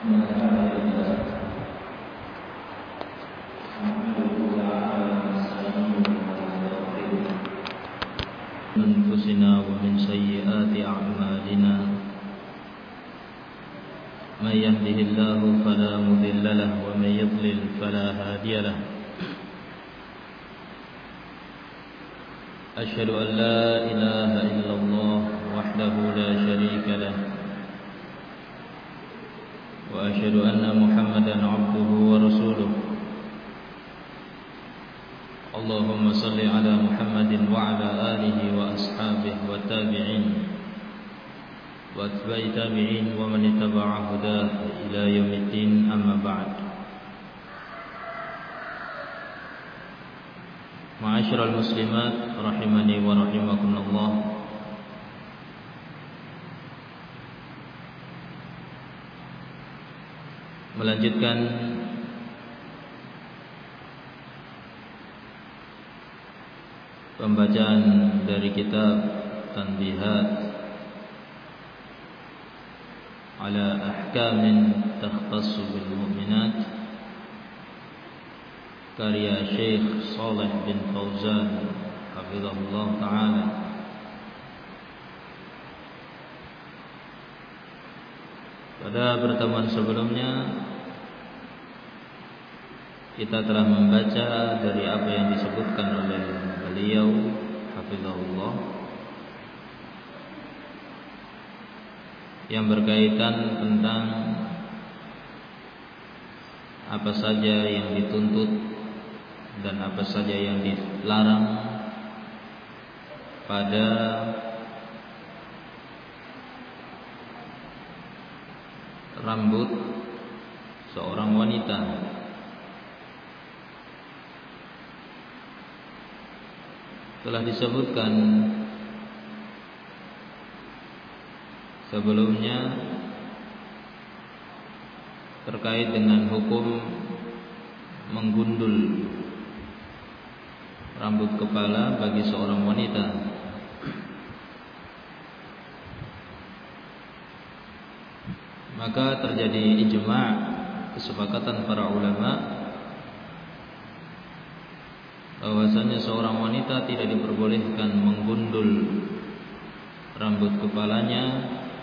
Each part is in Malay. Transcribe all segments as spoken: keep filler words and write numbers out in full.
أنفسنا ومن سيئات أعمالنا من يهده الله فلا مضل له ومن يضلل فلا هادي له أشهد أن لا إله إلا الله وحده لا شريك له وأشهد أن محمدا عبده ورسوله اللهم صل على محمد وعلى آله وأصحابه والتابعين وأتباع التابعين ومن اتبع هداه إلى يوم الدين أما بعد. Ma'asyiral muslimat rahimani wa rahimakumullah. Melanjutkan pembacaan dari kitab Tanbihat ala ahkamin takhtassu bil mu'minat karya Syekh Shalih bin Fauzan hafizahullah ta'ala. Pada pertemuan sebelumnya kita telah membaca dari apa yang disebutkan oleh beliau hafizahullah yang berkaitan tentang apa saja yang dituntut dan apa saja yang dilarang pada rambut seorang wanita. Telah disebutkan sebelumnya terkait dengan hukum menggundul rambut kepala bagi seorang wanita. Maka terjadi ijma', kesepakatan para ulama bahwasanya seorang wanita tidak diperbolehkan menggundul rambut kepalanya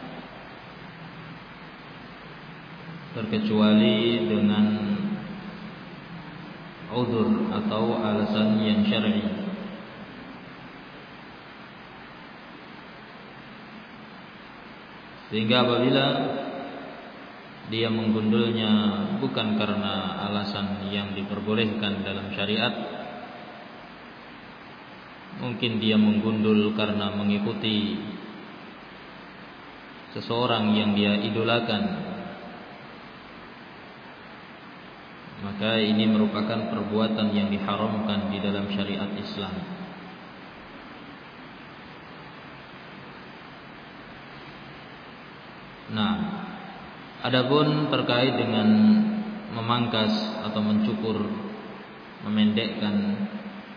terkecuali dengan uzur atau alasan yang syar'i. Sehingga apabila dia menggundulnya bukan karena alasan yang diperbolehkan dalam syariat, mungkin dia menggundul karena mengikuti seseorang yang dia idolakan, maka ini merupakan perbuatan yang diharamkan di dalam syariat Islam. Nah, adapun terkait dengan memangkas atau mencukur, memendekkan,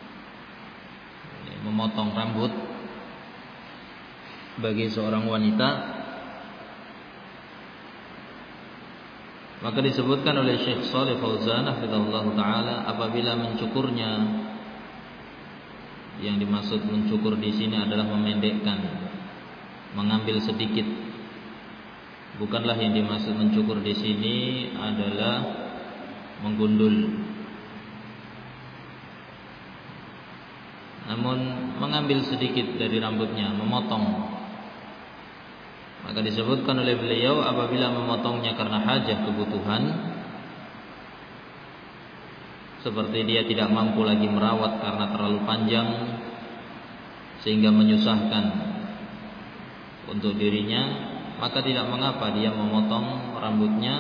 memotong rambut bagi seorang wanita, maka disebutkan oleh Syekh Shalih Fauzan hafizahullah ta'ala, apabila mencukurnya, yang dimaksud mencukur di sini adalah memendekkan, mengambil sedikit. Bukanlah yang dimaksud mencukur di sini adalah menggundul, namun mengambil sedikit dari rambutnya, memotong. Maka disebutkan oleh beliau apabila memotongnya karena hajah, kebutuhan, seperti dia tidak mampu lagi merawat karena terlalu panjang sehingga menyusahkan untuk dirinya, maka tidak mengapa dia memotong rambutnya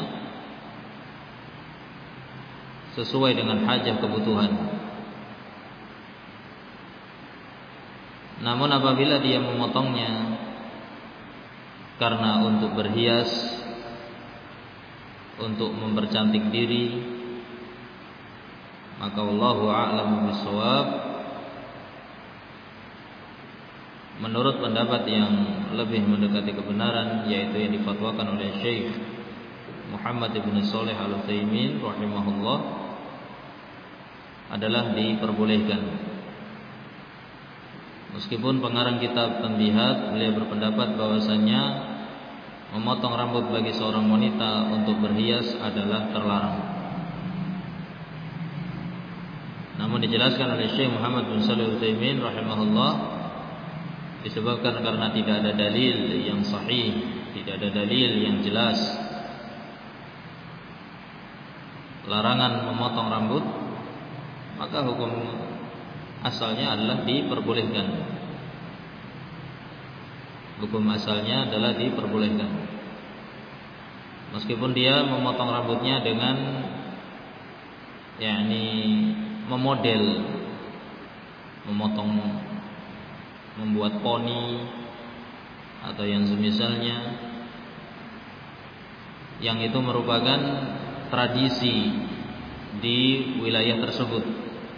sesuai dengan hajah, kebutuhan. Namun apabila dia memotongnya karena untuk berhias, untuk mempercantik diri, maka wallahu a'lamu bishawab, menurut pendapat yang lebih mendekati kebenaran, yaitu yang difatwakan oleh Syekh Muhammad ibn Shalih Al-Utsaimin rahimahullah adalah diperbolehkan. Meskipun pengarang kitab Tanbihat beliau berpendapat bahwasannya memotong rambut bagi seorang wanita untuk berhias adalah terlarang. Namun dijelaskan oleh Syekh Muhammad bin Shalih Al-Utsaimin rahimahullah, disebabkan karena tidak ada dalil yang sahih, tidak ada dalil yang jelas larangan memotong rambut, maka hukum asalnya adalah diperbolehkan. Hukum asalnya adalah diperbolehkan. Meskipun dia memotong rambutnya dengan yakni memodel, memotong, membuat poni atau yang semisalnya, yang itu merupakan tradisi di wilayah tersebut,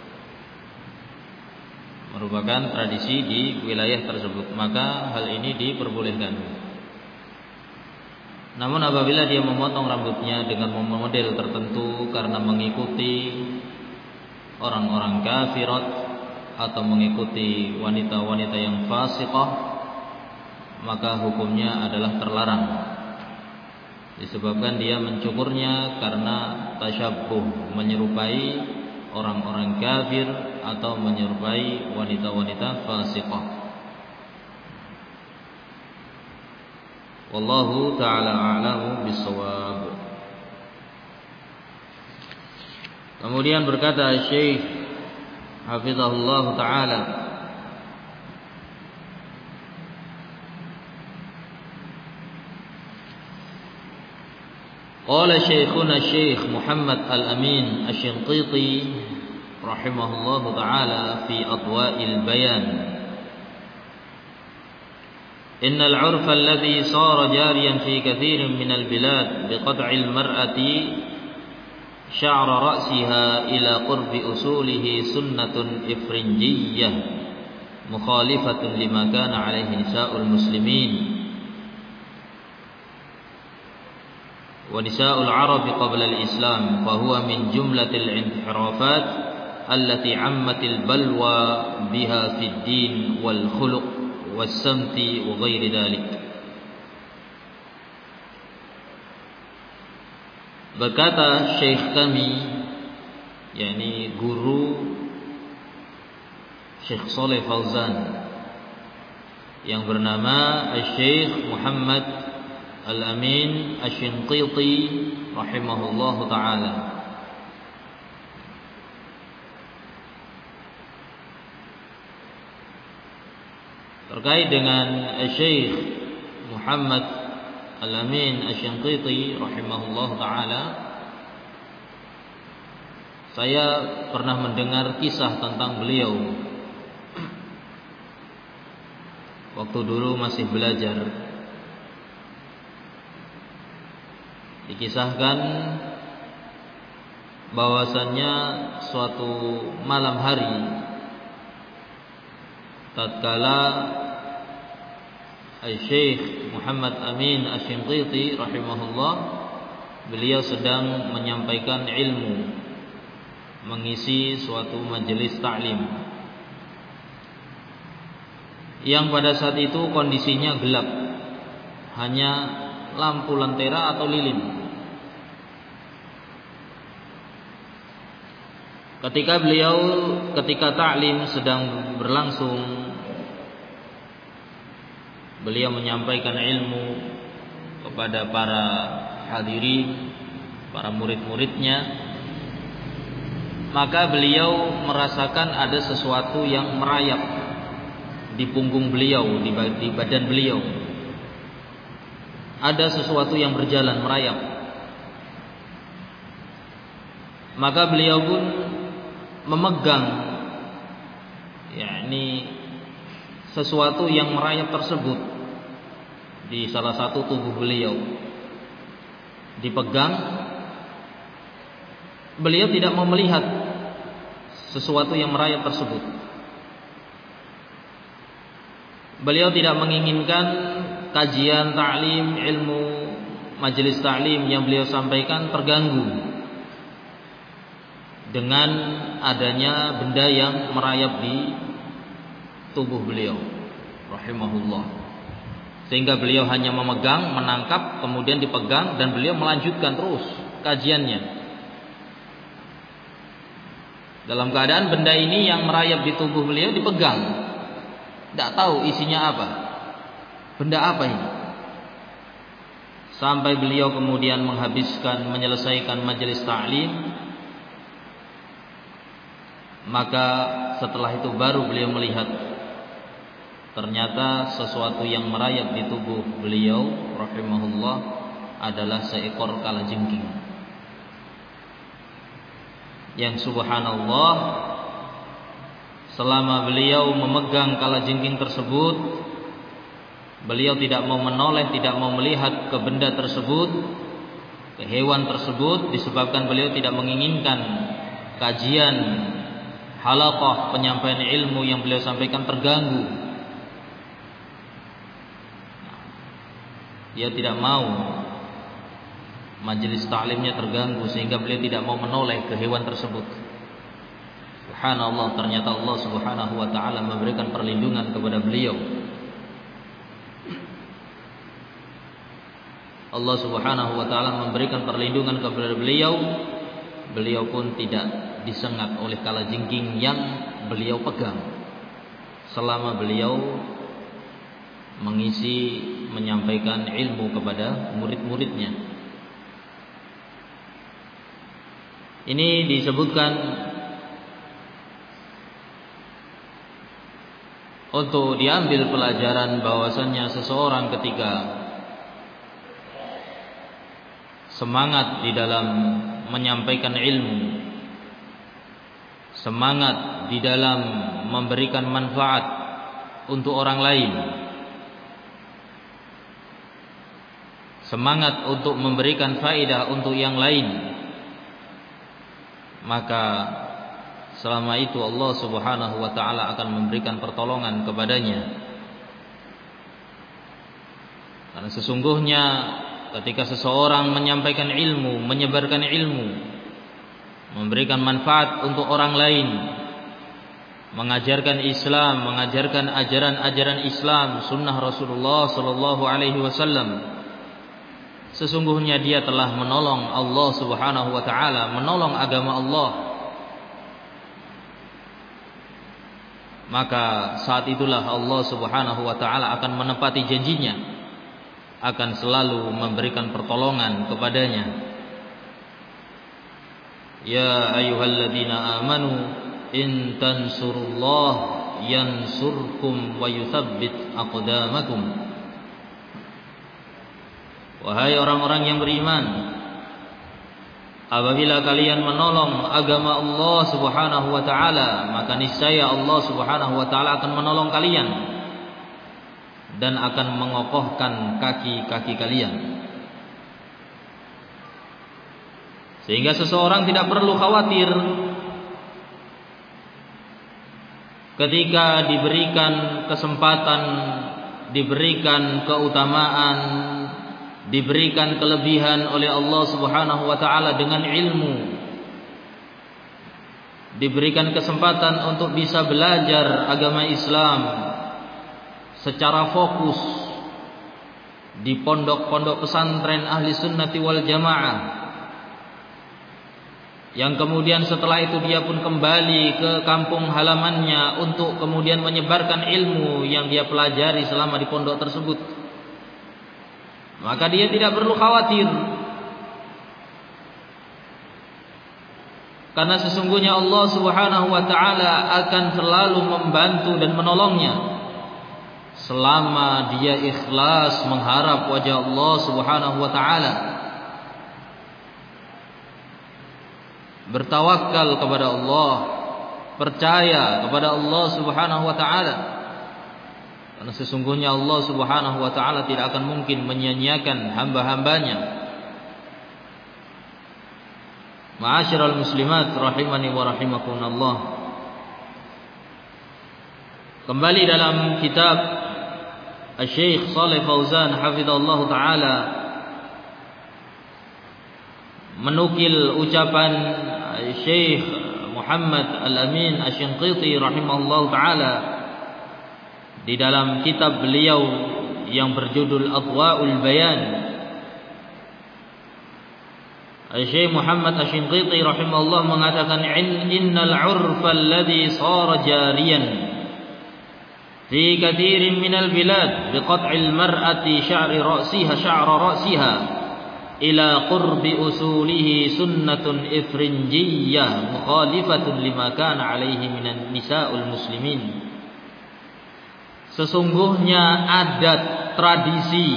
merupakan tradisi di wilayah tersebut, maka hal ini diperbolehkan. Namun apabila dia memotong rambutnya dengan model tertentu karena mengikuti orang-orang kafirat atau mengikuti wanita-wanita yang fasiqah, maka hukumnya adalah terlarang, disebabkan dia mencukurnya karena tasyabbuh, menyerupai orang-orang kafir atau menyerupai wanita-wanita fasiqah. Wallahu ta'ala a'lamu bis-shawab. Kemudian berkata Syekh hafizahullah ta'ala, qala Syekhuna Syekh Muhammad Al-Amin Asy-Shinqiti rahimahullah ta'ala fi Adwa'il Bayan, innal 'urfa alladhi sara jariyan fi katsirin minal bilad biqad'il mar'ati sya'ra ra'siha ila qurbi usulihi sunnatun ifrinjiyyah mukhalifatun lima kana 'alaihi nisa'ul muslimin wa nisa'ul 'arab qabla al-islam, fa huwa min jumlatil inhirafat allati 'ammatil balwa biha fid din wal khuluq was samti wa ghairi dhalik. Berkata Syekh kami, yakni guru Syekh Shalih Fauzan, yang bernama Syekh Muhammad Al-Amin Asy-Shinqiti rahimahullahu ta'ala, terkait dengan Syekh Muhammad Al-Amin Asy-Shinqiti rahimahullahu ta'ala, saya pernah mendengar kisah tentang beliau waktu dulu masih belajar. Dikisahkan bahwasannya suatu malam hari tatkala Syekh Muhammad Amin Asy-Shinqiti rahimahullah, beliau sedang menyampaikan ilmu, mengisi suatu majelis ta'lim, yang pada saat itu kondisinya gelap, hanya lampu lentera atau lilin. Ketika beliau ketika ta'lim sedang berlangsung, beliau menyampaikan ilmu kepada para hadirin, para murid-muridnya, maka beliau merasakan ada sesuatu yang merayap di punggung beliau, di badan beliau. Ada sesuatu yang berjalan merayap. Maka beliau pun memegang yakni sesuatu yang merayap tersebut di salah satu tubuh beliau. Dipegang, beliau tidak mau melihat sesuatu yang merayap tersebut. Beliau tidak menginginkan kajian ta'lim ilmu majelis ta'lim yang beliau sampaikan terganggu dengan adanya benda yang merayap di tubuh beliau rahimahullah, sehingga beliau hanya memegang, menangkap, kemudian dipegang, dan beliau melanjutkan terus kajiannya dalam keadaan benda ini yang merayap di tubuh beliau dipegang, tidak tahu isinya apa, benda apa ini, sampai beliau kemudian menghabiskan, menyelesaikan majelis ta'lim. Maka setelah itu baru beliau melihat ternyata sesuatu yang merayap di tubuh beliau rahimahullah adalah seekor kalajengking yang subhanallah selama beliau memegang kalajengking tersebut, beliau tidak mau menoleh, tidak mau melihat ke benda tersebut, ke hewan tersebut, disebabkan beliau tidak menginginkan kajian halaqah penyampaian ilmu yang beliau sampaikan terganggu. Dia tidak mau majelis ta'limnya terganggu, sehingga beliau tidak mau menoleh ke hewan tersebut. Subhanallah, ternyata Allah Subhanahu wa taala memberikan perlindungan kepada beliau. Allah Subhanahu wa taala memberikan perlindungan kepada beliau. Beliau pun tidak disengat oleh kalajengking yang beliau pegang selama beliau mengisi, menyampaikan ilmu kepada murid-muridnya. Ini disebutkan untuk diambil pelajaran bahwasannya seseorang ketika semangat di dalam menyampaikan ilmu, semangat di dalam memberikan manfaat untuk orang lain, semangat untuk memberikan faedah untuk yang lain, maka selama itu Allah Subhanahu wa taala akan memberikan pertolongan kepadanya. Karena sesungguhnya ketika seseorang menyampaikan ilmu, menyebarkan ilmu, memberikan manfaat untuk orang lain, mengajarkan Islam, mengajarkan ajaran-ajaran Islam, sunnah Rasulullah sallallahu alaihi wasallam, sesungguhnya dia telah menolong Allah Subhanahu wa taala, menolong agama Allah. Maka saat itulah Allah Subhanahu wa taala akan menepati janjinya, akan selalu memberikan pertolongan kepadanya. Ya ayyuhalladzina amanu in tansurullah yansurkum wa yutsabbit aqdamakum. Wahai orang-orang yang beriman, apabila kalian menolong agama Allah Subhanahu wa taala, maka niscaya Allah Subhanahu wa taala akan menolong kalian dan akan mengokohkan kaki-kaki kalian. Sehingga seseorang tidak perlu khawatir ketika diberikan kesempatan, diberikan keutamaan, diberikan kelebihan oleh Allah Subhanahu wa taala dengan ilmu, diberikan kesempatan untuk bisa belajar agama Islam secara fokus di pondok-pondok pesantren ahli sunnati wal jamaah, yang kemudian setelah itu dia pun kembali ke kampung halamannya untuk kemudian menyebarkan ilmu yang dia pelajari selama di pondok tersebut, maka dia tidak perlu khawatir, karena sesungguhnya Allah Subhanahu wa taala akan selalu membantu dan menolongnya selama dia ikhlas mengharap wajah Allah Subhanahu wa taala, bertawakal kepada Allah, percaya kepada Allah Subhanahu wa taala. Karena sesungguhnya Allah Subhanahu wa taala tidak akan mungkin menyia-nyiakan hamba-hambanya. Ma'asyiral muslimat rahimani wa rahimakumullah. Kembali dalam kitab Asy-Syaikh Shalih Fauzan hafizallahu taala menukil ucapan Syekh Muhammad Al-Amin Asy-Syanqiti rahimahullah taala di dalam kitab beliau yang berjudul Adwa'ul Bayan. Syekh Muhammad Asy-Syanqiti rahimahullah mengatakan, innal 'urfa alladhi sara jariyan fi katsirin minal bilad biqat'il mar'ati sya'ri ra'siha sya'ra ra'siha ila qurbi usulihi sunnatun ifrinjiyyah mukhalifatun lima kana alaihi minan nisa'ul muslimin. Sesungguhnya adat tradisi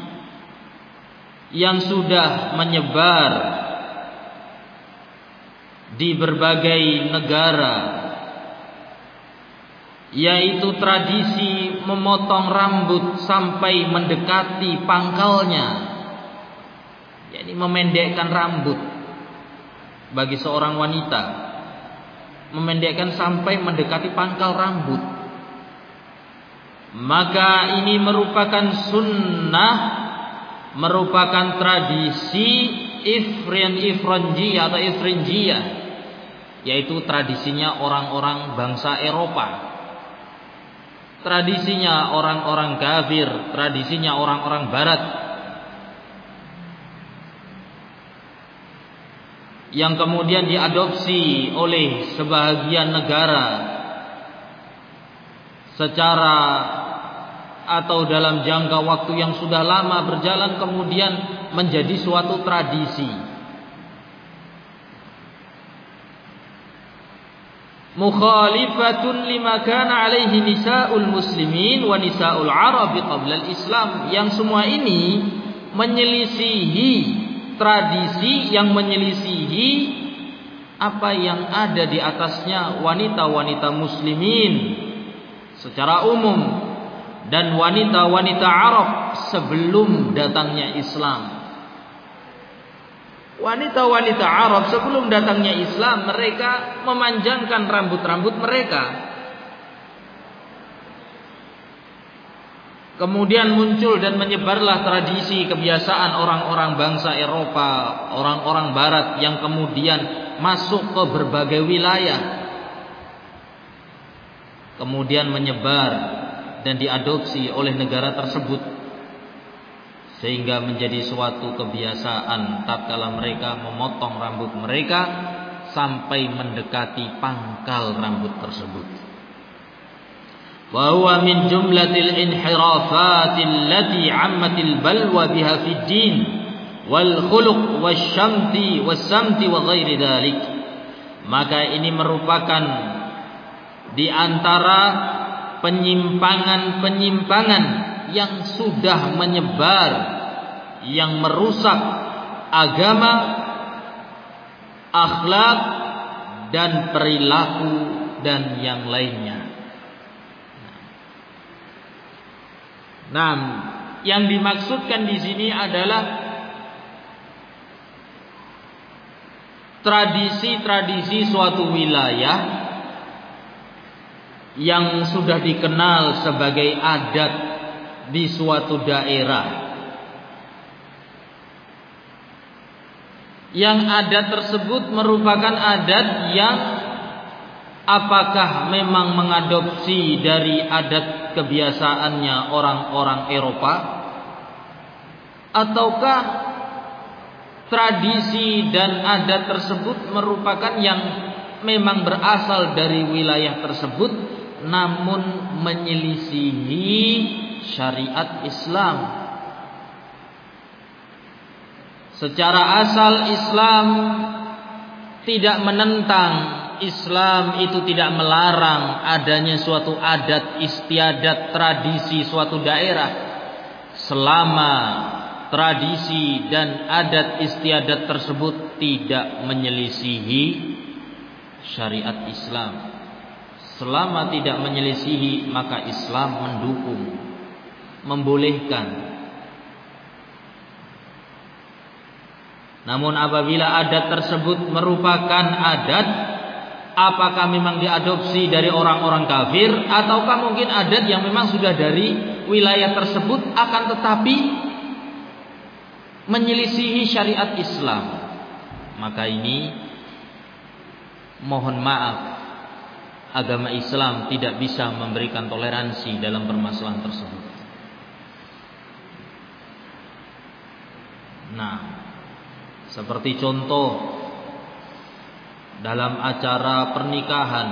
yang sudah menyebar di berbagai negara, yaitu tradisi memotong rambut sampai mendekati pangkalnya, yakni memendekkan rambut bagi seorang wanita, memendekkan sampai mendekati pangkal rambut. Maka ini merupakan sunnah, merupakan tradisi ifrin ifranjiyah atau ifrinjiyah, yaitu tradisinya orang-orang bangsa Eropa, tradisinya orang-orang kafir, tradisinya orang-orang barat, yang kemudian diadopsi oleh sebahagian negara secara atau dalam jangka waktu yang sudah lama berjalan, kemudian menjadi suatu tradisi. Mukhalifatun lima kana alaihi nisa'ul muslimin wa nisa'ul arabi qabla al-islam, yang semua ini menyelisihi tradisi, yang menyelisihi apa yang ada di atasnya wanita-wanita muslimin secara umum dan wanita-wanita Arab sebelum datangnya Islam. Wanita-wanita Arab sebelum datangnya Islam, mereka memanjangkan rambut-rambut mereka. Kemudian muncul dan menyebarlah tradisi kebiasaan orang-orang bangsa Eropa, orang-orang barat yang kemudian masuk ke berbagai wilayah, kemudian menyebar dan diadopsi oleh negara tersebut, sehingga menjadi suatu kebiasaan tatkala mereka memotong rambut mereka sampai mendekati pangkal rambut tersebut. Wa huwa min jumlatil inhirafatil lati 'ammatil balwa biha fid din wal khuluq wasyamti wasamti wa ghairi dzalik. Maka ini merupakan di antara penyimpangan-penyimpangan yang sudah menyebar, yang merusak agama, akhlak dan perilaku dan yang lainnya. Nah, yang dimaksudkan di sini adalah tradisi-tradisi suatu wilayah yang sudah dikenal sebagai adat di suatu daerah, yang adat tersebut merupakan adat yang apakah memang mengadopsi dari adat kebiasaannya orang-orang Eropa, ataukah tradisi dan adat tersebut merupakan yang memang berasal dari wilayah tersebut namun menyelisihi syariat Islam. Secara asal Islam tidak menentang, Islam itu tidak melarang adanya suatu adat istiadat tradisi suatu daerah, selama tradisi dan adat istiadat tersebut tidak menyelisihi syariat Islam. Selama tidak menyelisihi, maka Islam mendukung, membolehkan. Namun apabila adat tersebut merupakan adat, apakah memang diadopsi dari orang-orang kafir, ataukah mungkin adat yang memang sudah dari wilayah tersebut akan tetapi menyelisihi syariat Islam, maka ini mohon maaf, agama Islam tidak bisa memberikan toleransi dalam permasalahan tersebut. Nah, seperti contoh dalam acara pernikahan,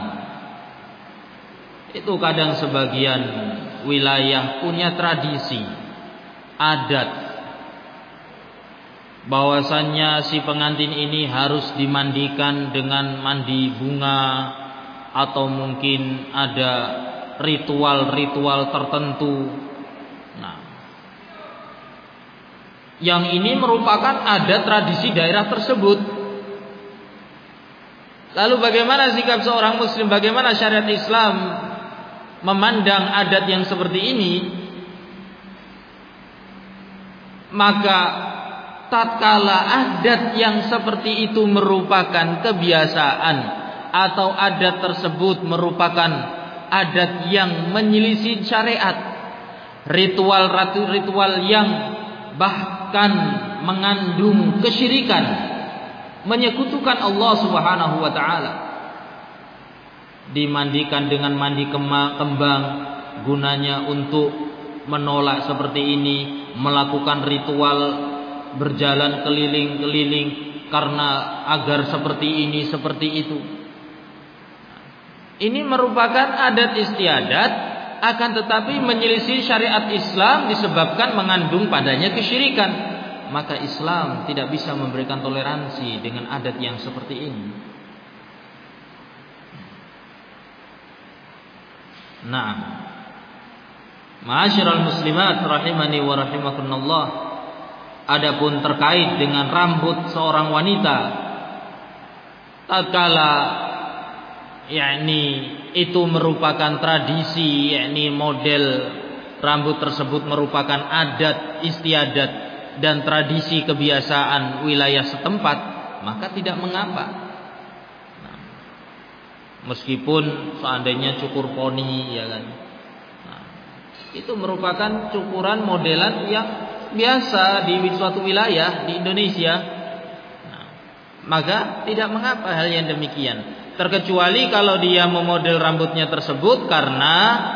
itu kadang sebagian wilayah punya tradisi, adat, bahwasannya si pengantin ini harus dimandikan dengan mandi bunga, atau mungkin ada ritual-ritual tertentu. Nah, yang ini merupakan adat tradisi daerah tersebut. Lalu bagaimana sikap seorang muslim, bagaimana syariat Islam memandang adat yang seperti ini? Maka tatkala adat yang seperti itu merupakan kebiasaan, atau adat tersebut merupakan adat yang menyelisih syariat, ritual-ritual yang bahkan mengandung kesyirikan, menyekutukan Allah Subhanahu wa taala, dimandikan dengan mandi kembang, gunanya untuk menolak seperti ini, melakukan ritual berjalan keliling-keliling karena agar seperti ini seperti itu. Ini merupakan adat istiadat, akan tetapi menyelisih syariat Islam disebabkan mengandung padanya kesyirikan. Maka Islam tidak bisa memberikan toleransi dengan adat yang seperti ini. Nah, ma'asyiral muslimat rahimani wa rahimakumullah, adapun terkait dengan rambut seorang wanita, tatkala yakni itu merupakan tradisi, yakni model rambut tersebut merupakan adat istiadat dan tradisi kebiasaan wilayah setempat, maka tidak mengapa. Nah, meskipun seandainya cukur poni, ya kan, nah, itu merupakan cukuran modelan yang biasa di suatu wilayah di Indonesia. Nah, maka tidak mengapa hal yang demikian, terkecuali kalau dia memodel rambutnya tersebut karena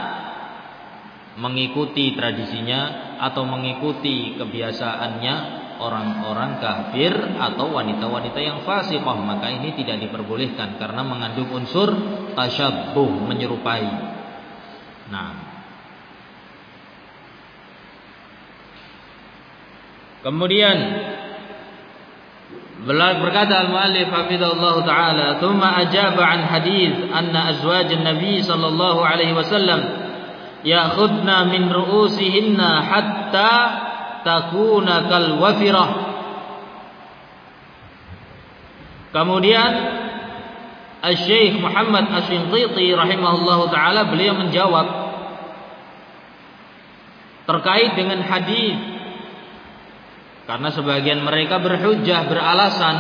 mengikuti tradisinya atau mengikuti kebiasaannya orang-orang kafir atau wanita-wanita yang fasiqah, maka ini tidak diperbolehkan karena mengandung unsur tasyabbuh, menyerupai. Nah, kemudian berkata al-muallif hafizahullah taala, "Tsumma ajaba an hadits anna azwaj an-nabi sallallahu alaihi wasallam ya'khudna min ru'usihinna hatta takuna kal wafirah." Kemudian Asy-Syaikh Muhammad Asy-Shinqiti rahimahullahu taala beliau menjawab terkait dengan hadis, karena sebagian mereka berhujjah, beralasan,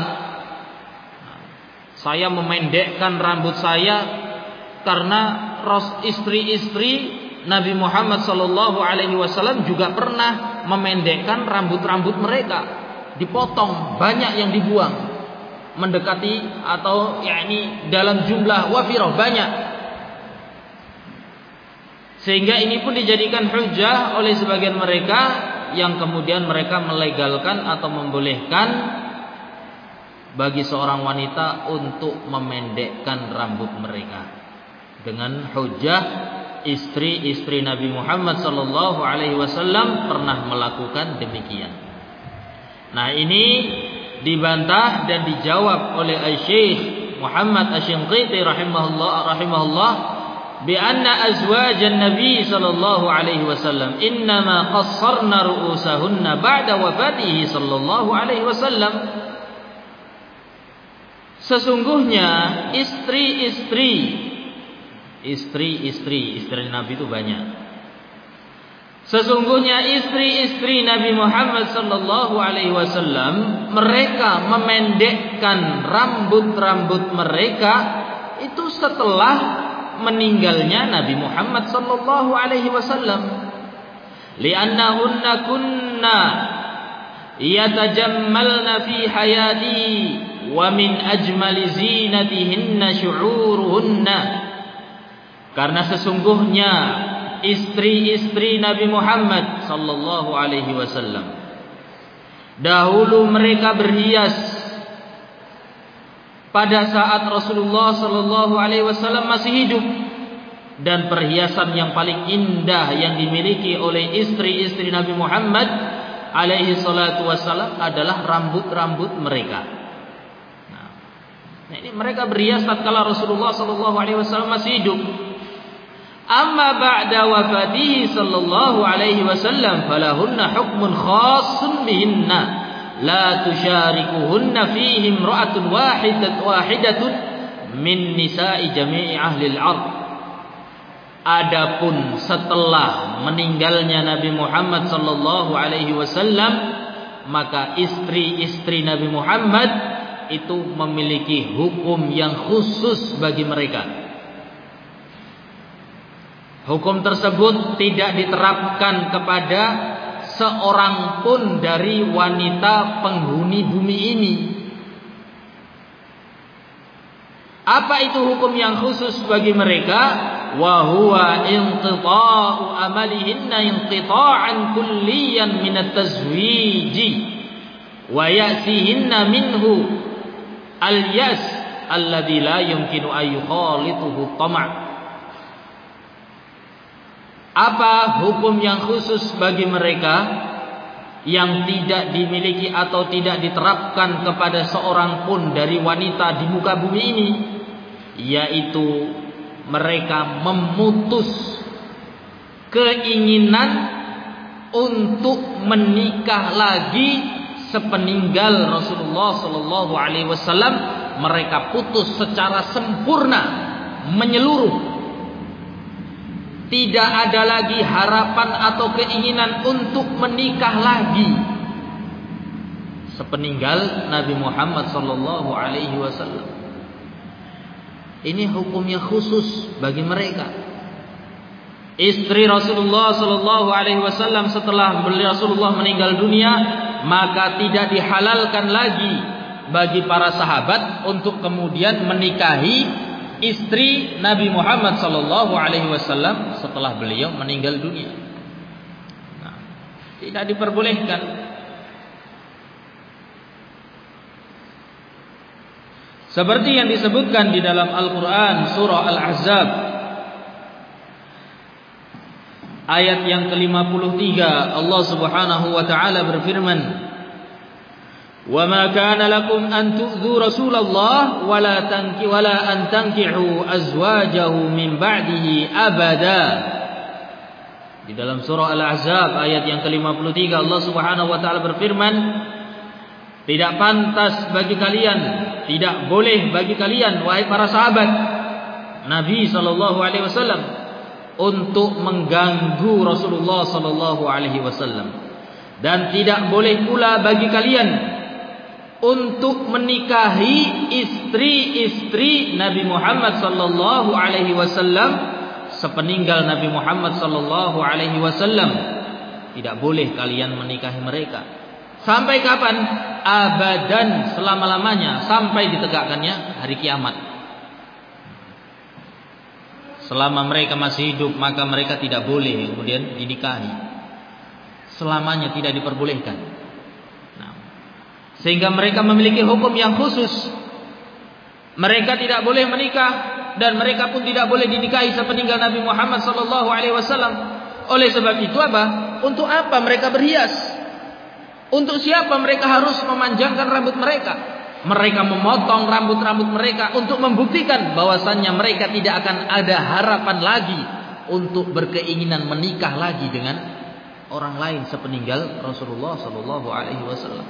saya memendekkan rambut saya karena istri-istri Nabi Muhammad sallallahu alaihi wasallam juga pernah memendekkan rambut-rambut mereka, dipotong, banyak yang dibuang, mendekati atau yakni dalam jumlah wafirah banyak. Sehingga ini pun dijadikan hujjah oleh sebagian mereka, yang kemudian mereka melegalkan atau membolehkan bagi seorang wanita untuk memendekkan rambut mereka dengan hujjah istri-istri Nabi Muhammad sallallahu alaihi wasallam pernah melakukan demikian. Nah, ini dibantah dan dijawab oleh Syekh Muhammad Asy-Shinqiti rahimahullah rahimahullah bi anna azwajan Nabi sallallahu alaihi wasallam innama qassarna ru'usahunna ba'da wafatihi sallallahu alaihi wasallam. Sesungguhnya istri-istri Istri-istri Istri Nabi itu banyak. Sesungguhnya istri-istri Nabi Muhammad sallallahu alaihi wasallam, mereka memendekkan rambut-rambut mereka itu setelah meninggalnya Nabi Muhammad sallallahu alaihi wasallam. Li'annahunna kunna yatajammalna fi hayati wa min ajmali zinatihinna syu'uruhunna. Karena sesungguhnya istri-istri Nabi Muhammad sallallahu alaihi wasallam dahulu mereka berhias pada saat Rasulullah sallallahu alaihi wasallam masih hidup, dan perhiasan yang paling indah yang dimiliki oleh istri-istri Nabi Muhammad alaihi salatu wasallam adalah rambut-rambut mereka. Nah, ini mereka berhias tatkala Rasulullah sallallahu alaihi wasallam masih hidup. Amma ba'da wafatihi sallallahu alaihi wasallam falahunna hukmun khassun bihinna la tusyarikuhunna fihi imra'atun wahidatun wahidatun min nisa'i jami'i ahli al-ardh. Adapun setelah meninggalnya Nabi Muhammad sallallahu alaihi wasallam, maka istri-istri Nabi Muhammad itu memiliki hukum yang khusus bagi mereka. Hukum tersebut tidak diterapkan kepada seorang pun dari wanita penghuni bumi ini. Apa itu hukum yang khusus bagi mereka? Wa huwa inqita'u amalihinna inqita'an kulliyan min at-tazwij wa ya'tihinna minhu al-yas alladhi la yumkinu an yukhalituhu tama'. Apa hukum yang khusus bagi mereka yang tidak dimiliki atau tidak diterapkan kepada seorang pun dari wanita di muka bumi ini, yaitu mereka memutus keinginan untuk menikah lagi sepeninggal Rasulullah sallallahu alaihi wasallam. Mereka putus secara sempurna, menyeluruh. Tidak ada lagi harapan atau keinginan untuk menikah lagi sepeninggal Nabi Muhammad sallallahu alaihi wasallam. Ini hukumnya khusus bagi mereka. Istri Rasulullah sallallahu alaihi wasallam setelah Rasulullah meninggal dunia, maka tidak dihalalkan lagi bagi para sahabat untuk kemudian menikahi istri Nabi Muhammad sallallahu alaihi wasallam setelah beliau meninggal dunia. Nah, tidak diperbolehkan. Seperti yang disebutkan di dalam Al-Quran surah Al-Ahzab ayat yang ke lima puluh tiga, Allah Subhanahu wa taala berfirman, "Wa ma kana lakum an tu'dhu Rasulullah wa la tanki wa la an tankihu azwajahu min ba'dihi abada." Di dalam surah Al-Ahzab ayat yang ke lima puluh tiga, Allah Subhanahu wa taala berfirman, tidak pantas bagi kalian, tidak boleh bagi kalian wahai para sahabat Nabi sallallahu alaihi wasallam untuk mengganggu Rasulullah sallallahu alaihi wasallam, dan tidak boleh pula bagi kalian untuk menikahi istri-istri Nabi Muhammad sallallahu alaihi wasallam sepeninggal Nabi Muhammad sallallahu alaihi wasallam. Tidak boleh kalian menikahi mereka. Sampai kapan? Abadan, selama-lamanya, sampai ditegakkannya hari kiamat. Selama mereka masih hidup, maka mereka tidak boleh kemudian dinikahi. Selamanya tidak diperbolehkan. Sehingga mereka memiliki hukum yang khusus. Mereka tidak boleh menikah, dan mereka pun tidak boleh dinikahi sepeninggal Nabi Muhammad sallallahu alaihi wasallam. Oleh sebab itu apa? Untuk apa mereka berhias? Untuk siapa mereka harus memanjangkan rambut mereka? Mereka memotong rambut-rambut mereka untuk membuktikan bahwasannya mereka tidak akan ada harapan lagi untuk berkeinginan menikah lagi dengan orang lain sepeninggal Rasulullah sallallahu alaihi wasallam.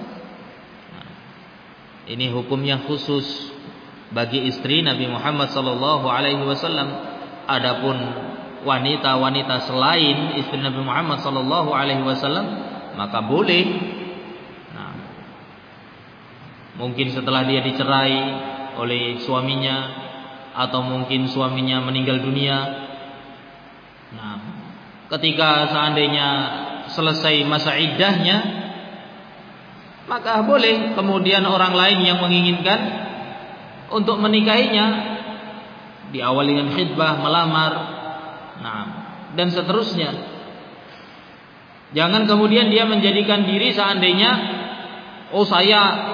Ini hukum yang khusus bagi istri Nabi Muhammad sallallahu alaihi wasallam. Adapun wanita-wanita selain istri Nabi Muhammad sallallahu alaihi wasallam, maka boleh. Nah, mungkin setelah dia dicerai oleh suaminya, atau mungkin suaminya meninggal dunia. Nah, ketika seandainya selesai masa iddahnya, maka boleh kemudian orang lain yang menginginkan untuk menikahinya, diawali dengan khitbah, melamar, nah, dan seterusnya. Jangan kemudian dia menjadikan diri seandainya, oh saya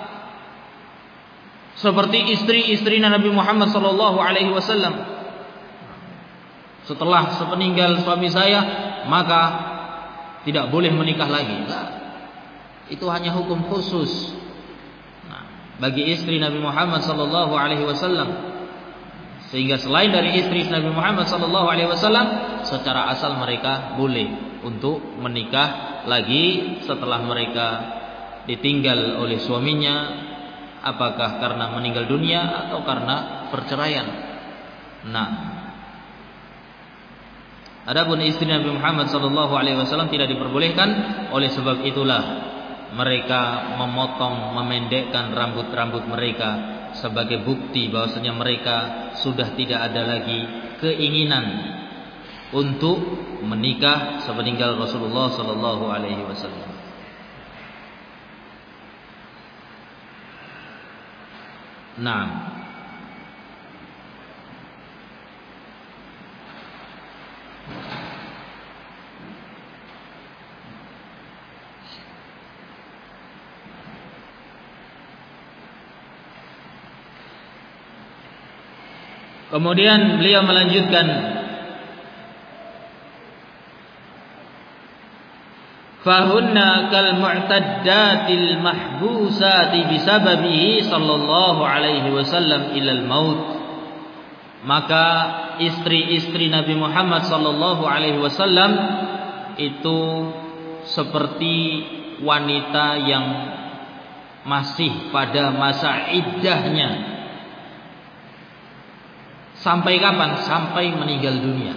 seperti istri-istri Nabi Muhammad sallallahu alaihi wasallam. Setelah sepeninggal suami saya, maka tidak boleh menikah lagi. Nah, itu hanya hukum khusus, nah, bagi istri Nabi Muhammad sallallahu alaihi wasallam. Sehingga selain dari istri Nabi Muhammad sallallahu alaihi wasallam, secara asal mereka boleh untuk menikah lagi setelah mereka ditinggal oleh suaminya, apakah karena meninggal dunia atau karena perceraian. Nah, adapun istri Nabi Muhammad sallallahu alaihi wasallam tidak diperbolehkan. Oleh sebab itulah mereka memotong, memendekkan rambut-rambut mereka sebagai bukti bahwasanya mereka sudah tidak ada lagi keinginan untuk menikah sepeninggal Rasulullah sallallahu alaihi wasallam. Nah, kemudian beliau melanjutkan, fahunna kal mu'taddatil mahbusati bisababihi sallallahu alaihi wasallam ilal maut. Maka istri-istri Nabi Muhammad sallallahu alaihi wasallam itu seperti wanita yang masih pada masa iddahnya. Sampai kapan? Sampai meninggal dunia.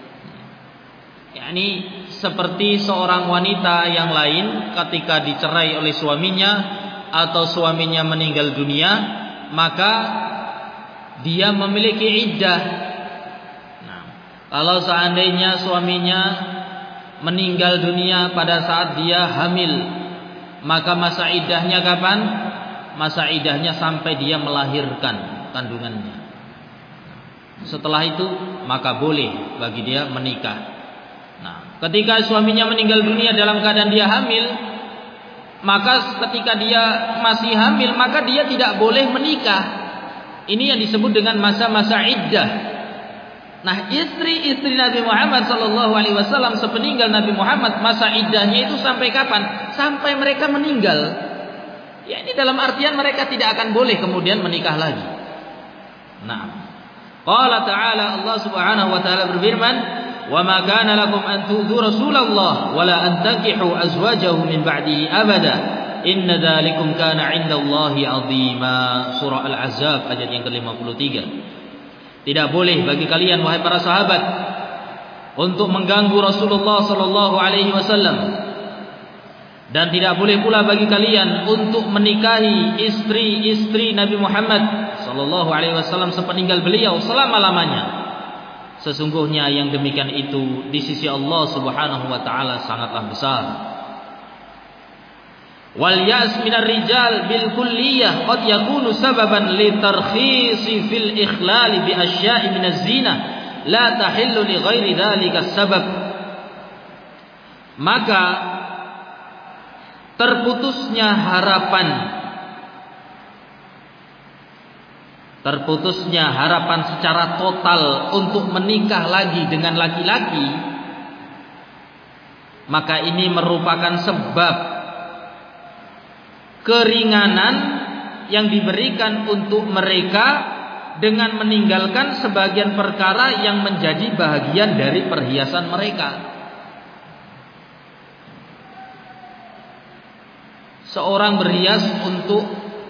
Yakni seperti seorang wanita yang lain ketika dicerai oleh suaminya atau suaminya meninggal dunia, maka dia memiliki iddah. Nah, kalau seandainya suaminya meninggal dunia pada saat dia hamil, maka masa iddahnya kapan? Masa iddahnya sampai dia melahirkan kandungannya. Setelah itu maka boleh bagi dia menikah. Nah, ketika suaminya meninggal dunia dalam keadaan dia hamil, maka ketika dia masih hamil, maka dia tidak boleh menikah. Ini yang disebut dengan masa-masa iddah. Nah, istri-istri Nabi Muhammad sallallahu alaihi wasallam sepeninggal Nabi Muhammad, masa iddahnya itu sampai kapan? Sampai mereka meninggal. Ya, ini dalam artian mereka tidak akan boleh kemudian menikah lagi. Nah, qala ta'ala, Allah Subhanahu wa taala berfirman, "Wa ma kana lakum an tu'dhu Rasulullah wa la an tankihu azwajahu min ba'dihi abada. Inna dzalikum kana 'indallahi 'azima." Surah Al-Ahzab ayat yang ke lima puluh tiga. Tidak boleh bagi kalian wahai para sahabat untuk mengganggu Rasulullah sallallahu alaihi wasallam, dan tidak boleh pula bagi kalian untuk menikahi istri-istri Nabi Muhammad sallallahu alaihi wasallam sepeninggal beliau selama-lamanya. Sesungguhnya yang demikian itu di sisi Allah Subhanahu wa taala sangatlah besar. Wal ya's minar rijal bil kulliyah qad yakunu sababan li tarkhisi fil ikhlal bi asya'i minaz zina la tahillu li ghairi dzalika sabab. Maka terputusnya harapan terputusnya harapan secara total untuk menikah lagi dengan laki-laki, maka ini merupakan sebab keringanan yang diberikan untuk mereka dengan meninggalkan sebagian perkara yang menjadi bahagian dari perhiasan mereka. Seorang berhias untuk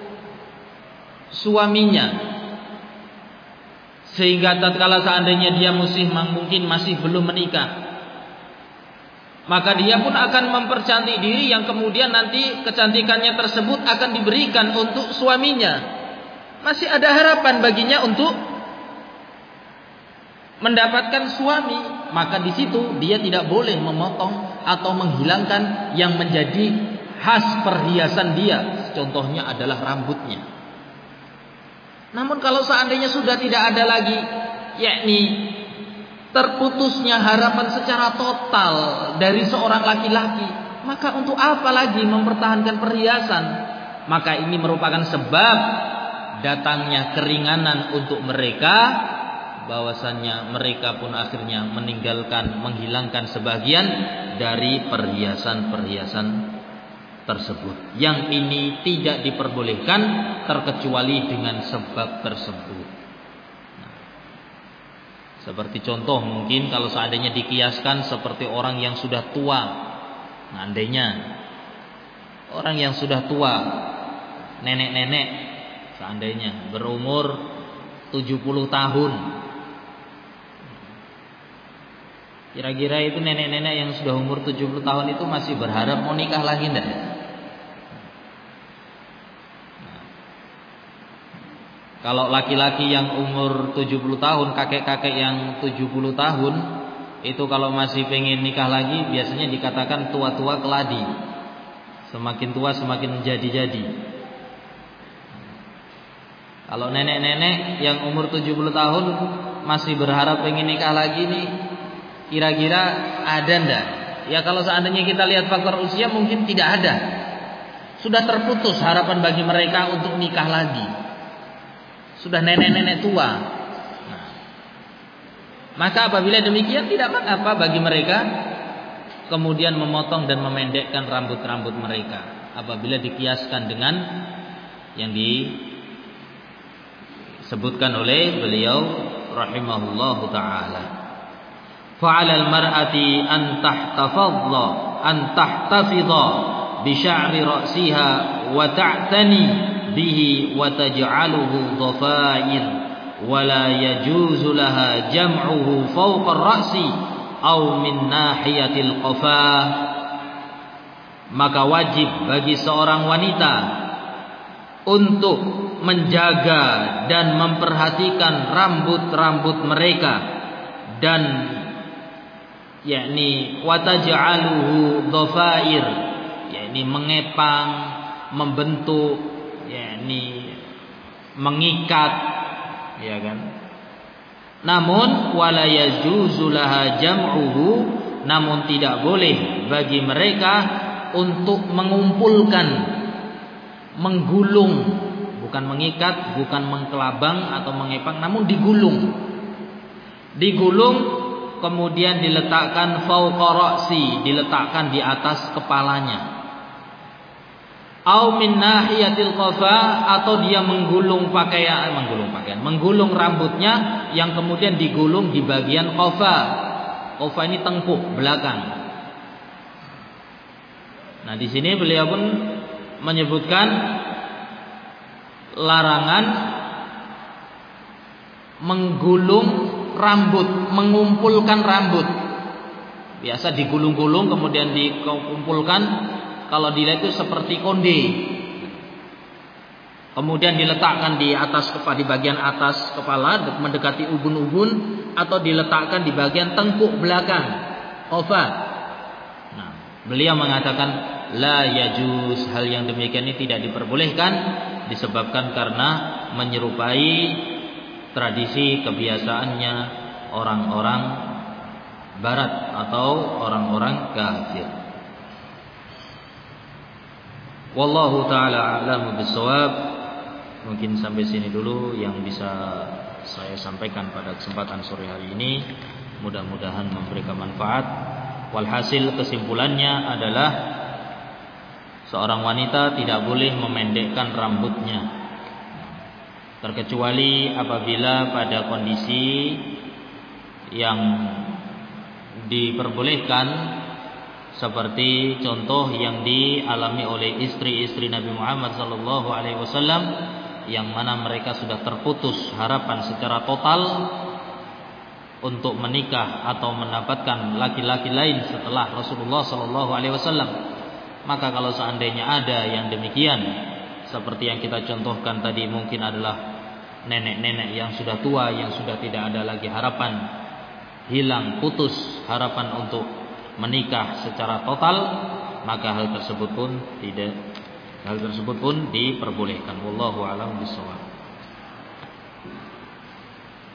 suaminya, sehingga tatkala seandainya dia masih mungkin masih belum menikah, maka dia pun akan mempercantik diri yang kemudian nanti kecantikannya tersebut akan diberikan untuk suaminya. Masih ada harapan baginya untuk mendapatkan suami, maka di situ dia tidak boleh memotong atau menghilangkan yang menjadi khas perhiasan dia, contohnya adalah rambutnya. Namun kalau seandainya sudah tidak ada lagi, yakni terputusnya harapan secara total dari seorang laki-laki, maka untuk apa lagi mempertahankan perhiasan? Maka ini merupakan sebab datangnya keringanan untuk mereka, bahwasannya mereka pun akhirnya meninggalkan, menghilangkan sebagian dari perhiasan-perhiasan tersebut. Yang ini tidak diperbolehkan terkecuali dengan sebab tersebut. Nah, seperti contoh mungkin kalau seandainya dikiaskan seperti orang yang sudah tua. Nah, andainya orang yang sudah tua, nenek-nenek seandainya berumur tujuh puluh tahun. Kira-kira itu nenek-nenek yang sudah umur tujuh puluh tahun itu masih berharap mau nikah lagi enggak? Nah, kalau laki-laki yang umur tujuh puluh tahun, kakek-kakek yang tujuh puluh tahun, itu kalau masih pengen nikah lagi biasanya dikatakan tua-tua keladi. Semakin tua semakin menjadi-jadi. Kalau nenek-nenek yang umur tujuh puluh tahun masih berharap pengen nikah lagi nih, kira-kira ada ndak? Ya kalau seandainya kita lihat faktor usia mungkin tidak ada. Sudah terputus harapan bagi mereka untuk nikah lagi. Sudah nenek-nenek tua. Nah, maka apabila demikian tidak mengapa bagi mereka kemudian memotong dan memendekkan rambut-rambut mereka. Apabila dikiaskan dengan yang disebutkan oleh beliau rahimahullahu ta'ala. فعلى المرأة أن تحتفظ أن تحتفظ بشعر رأسها وتعتني به وتجعله ضفائر ولا يجوز لها جمعه فوق الرأس أو من ناحية القفاه. Maka wajib bagi seorang wanita untuk menjaga dan memperhatikan rambut-rambut mereka dan yakni wataj'aluhu dhafair, yakni mengepang, membentuk, yakni mengikat, ya kan. Namun wala yajuzu laha jam'uhu, namun tidak boleh bagi mereka untuk mengumpulkan, menggulung, bukan mengikat, bukan mengkelabang atau mengepang, namun digulung. Digulung kemudian diletakkan fauqa ra'si, diletakkan di atas kepalanya. Au min nahiyatil qafa, atau dia menggulung pakaian, menggulung pakaian, menggulung rambutnya yang kemudian digulung di bagian qafa. Qafa ini tengkuk belakang. Nah, di sini beliau pun menyebutkan larangan menggulung rambut, mengumpulkan rambut. Biasa digulung-gulung kemudian dikumpulkan, kalau dilihat itu seperti konde. Kemudian diletakkan di atas kepala, di bagian atas kepala mendekati ubun-ubun, atau diletakkan di bagian tengkuk belakang, qafa. Nah, beliau mengatakan la yajuz, hal yang demikian ini tidak diperbolehkan disebabkan karena menyerupai tradisi kebiasaannya orang-orang barat atau orang-orang kafir. Wallahu ta'ala a'lamu bissawab. Mungkin sampai sini dulu yang bisa saya sampaikan pada kesempatan sore hari ini. Mudah-mudahan memberikan manfaat. Walhasil kesimpulannya adalah seorang wanita tidak boleh memendekkan rambutnya, terkecuali apabila pada kondisi yang diperbolehkan, seperti contoh yang dialami oleh istri-istri Nabi Muhammad sallallahu alaihi wasallam, yang mana mereka sudah terputus harapan secara total untuk menikah atau mendapatkan laki-laki lain setelah Rasulullah sallallahu alaihi wasallam. Maka kalau seandainya ada yang demikian, seperti yang kita contohkan tadi, mungkin adalah nenek-nenek yang sudah tua, yang sudah tidak ada lagi harapan, hilang, putus harapan untuk menikah secara total, maka hal tersebut pun tidak hal tersebut pun diperbolehkan. Wallahu a'lam bishawab.